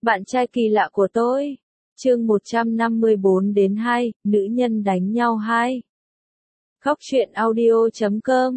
Bạn trai kỳ lạ của tôi. Chương 154-2, nữ nhân đánh nhau 2. Khóc chuyện audio.com.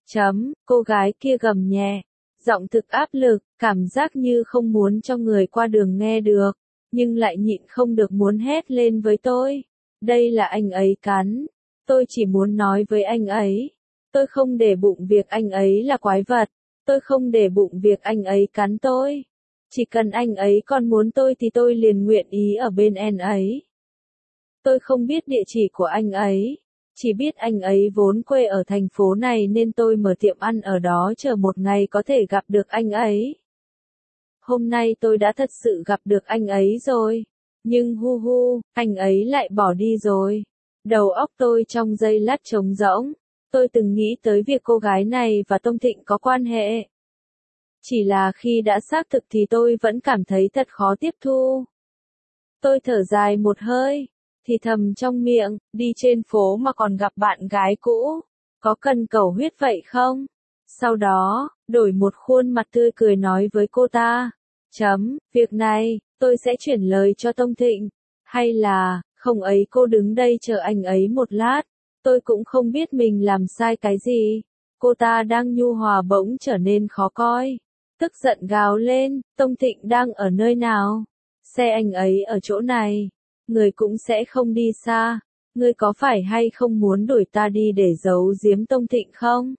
Cô gái kia gầm nhẹ, giọng thực áp lực, cảm giác như không muốn cho người qua đường nghe được, nhưng lại nhịn không được muốn hét lên với tôi. Đây là anh ấy cắn. Tôi chỉ muốn nói với anh ấy. Tôi không để bụng việc anh ấy là quái vật. Tôi không để bụng việc anh ấy cắn tôi. Chỉ cần anh ấy còn muốn tôi thì tôi liền nguyện ý ở bên anh ấy. Tôi không biết địa chỉ của anh ấy. Chỉ biết anh ấy vốn quê ở thành phố này nên tôi mở tiệm ăn ở đó chờ một ngày có thể gặp được anh ấy. Hôm nay tôi đã thật sự gặp được anh ấy rồi. Nhưng anh ấy lại bỏ đi rồi. Đầu óc tôi trong giây lát trống rỗng. Tôi từng nghĩ tới việc cô gái này và Tông Thịnh có quan hệ. Chỉ là khi đã xác thực thì tôi vẫn cảm thấy thật khó tiếp thu. Tôi thở dài một hơi, thì thầm trong miệng, đi trên phố mà còn gặp bạn gái cũ, có cần cầu huyết vậy không? Sau đó, đổi một khuôn mặt tươi cười nói với cô ta, việc này, tôi sẽ chuyển lời cho Tông Thịnh, hay là, không ấy cô đứng đây chờ anh ấy một lát, tôi cũng không biết mình làm sai cái gì. Cô ta đang nhu hòa bỗng trở nên khó coi. Tức giận gào lên, Tông Thịnh đang ở nơi nào? Xe anh ấy ở chỗ này. Người cũng sẽ không đi xa. Ngươi có phải hay không muốn đuổi ta đi để giấu giếm Tông Thịnh không?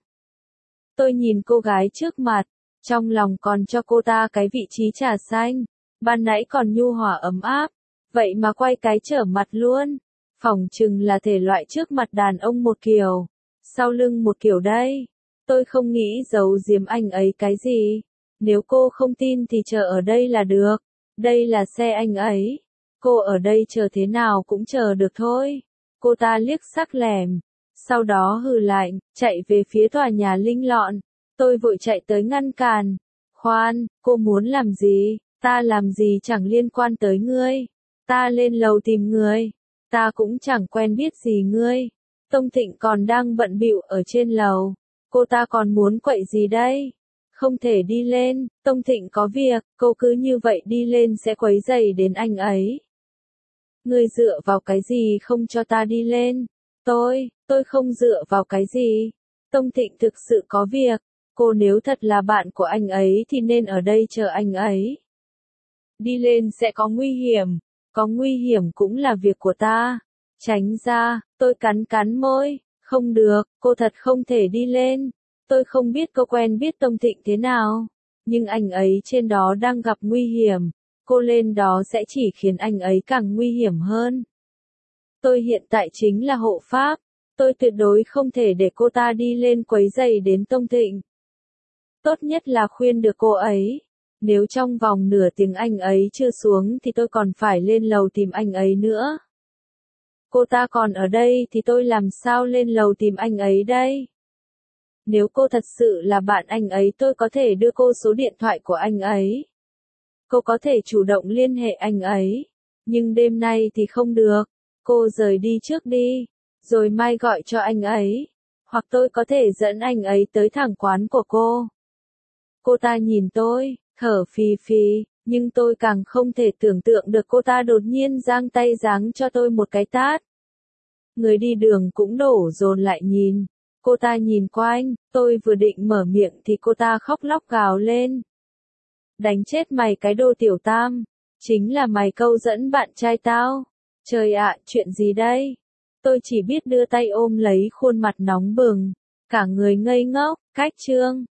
Tôi nhìn cô gái trước mặt, trong lòng còn cho cô ta cái vị trí trà xanh. Ban nãy còn nhu hòa ấm áp, vậy mà quay cái trở mặt luôn. Phỏng chừng là thể loại trước mặt đàn ông một kiểu, sau lưng một kiểu đây. Tôi không nghĩ giấu giếm anh ấy cái gì. Nếu cô không tin thì chờ ở đây là được. Đây là xe anh ấy. Cô ở đây chờ thế nào cũng chờ được thôi. Cô ta liếc sắc lẻm. Sau đó hừ lạnh, chạy về phía tòa nhà Linh Lọn. Tôi vội chạy tới ngăn cản. Khoan, cô muốn làm gì? Ta làm gì chẳng liên quan tới ngươi. Ta lên lầu tìm người. Ta cũng chẳng quen biết gì ngươi. Tông Thịnh còn đang bận bịu ở trên lầu. Cô ta còn muốn quậy gì đây? Không thể đi lên, Tông Thịnh có việc, cô cứ như vậy đi lên sẽ quấy rầy đến anh ấy. Ngươi dựa vào cái gì không cho ta đi lên? Tôi không dựa vào cái gì. Tông Thịnh thực sự có việc, cô nếu thật là bạn của anh ấy thì nên ở đây chờ anh ấy. Đi lên sẽ có nguy hiểm cũng là việc của ta. Tránh ra, tôi cắn môi, không được, cô thật không thể đi lên. Tôi không biết cô quen biết Tông Thịnh thế nào, nhưng anh ấy trên đó đang gặp nguy hiểm, cô lên đó sẽ chỉ khiến anh ấy càng nguy hiểm hơn. Tôi hiện tại chính là hộ pháp, tôi tuyệt đối không thể để cô ta đi lên quấy rầy đến Tông Thịnh. Tốt nhất là khuyên được cô ấy, nếu trong vòng nửa tiếng anh ấy chưa xuống thì tôi còn phải lên lầu tìm anh ấy nữa. Cô ta còn ở đây thì tôi làm sao lên lầu tìm anh ấy đây? Nếu cô thật sự là bạn anh ấy tôi có thể đưa cô số điện thoại của anh ấy. Cô có thể chủ động liên hệ anh ấy. Nhưng đêm nay thì không được. Cô rời đi trước đi. Rồi mai gọi cho anh ấy. Hoặc tôi có thể dẫn anh ấy tới thẳng quán của cô. Cô ta nhìn tôi, thở phì phì. Nhưng tôi càng không thể tưởng tượng được cô ta đột nhiên giang tay giáng cho tôi một cái tát. Người đi đường cũng đổ dồn lại nhìn. Cô ta nhìn quanh, tôi vừa định mở miệng thì cô ta khóc lóc gào lên. Đánh chết mày cái đồ tiểu tam. Chính là mày câu dẫn bạn trai tao. Trời ạ, chuyện gì đây? Tôi chỉ biết đưa tay ôm lấy khuôn mặt nóng bừng. Cả người ngây ngốc, cách chương.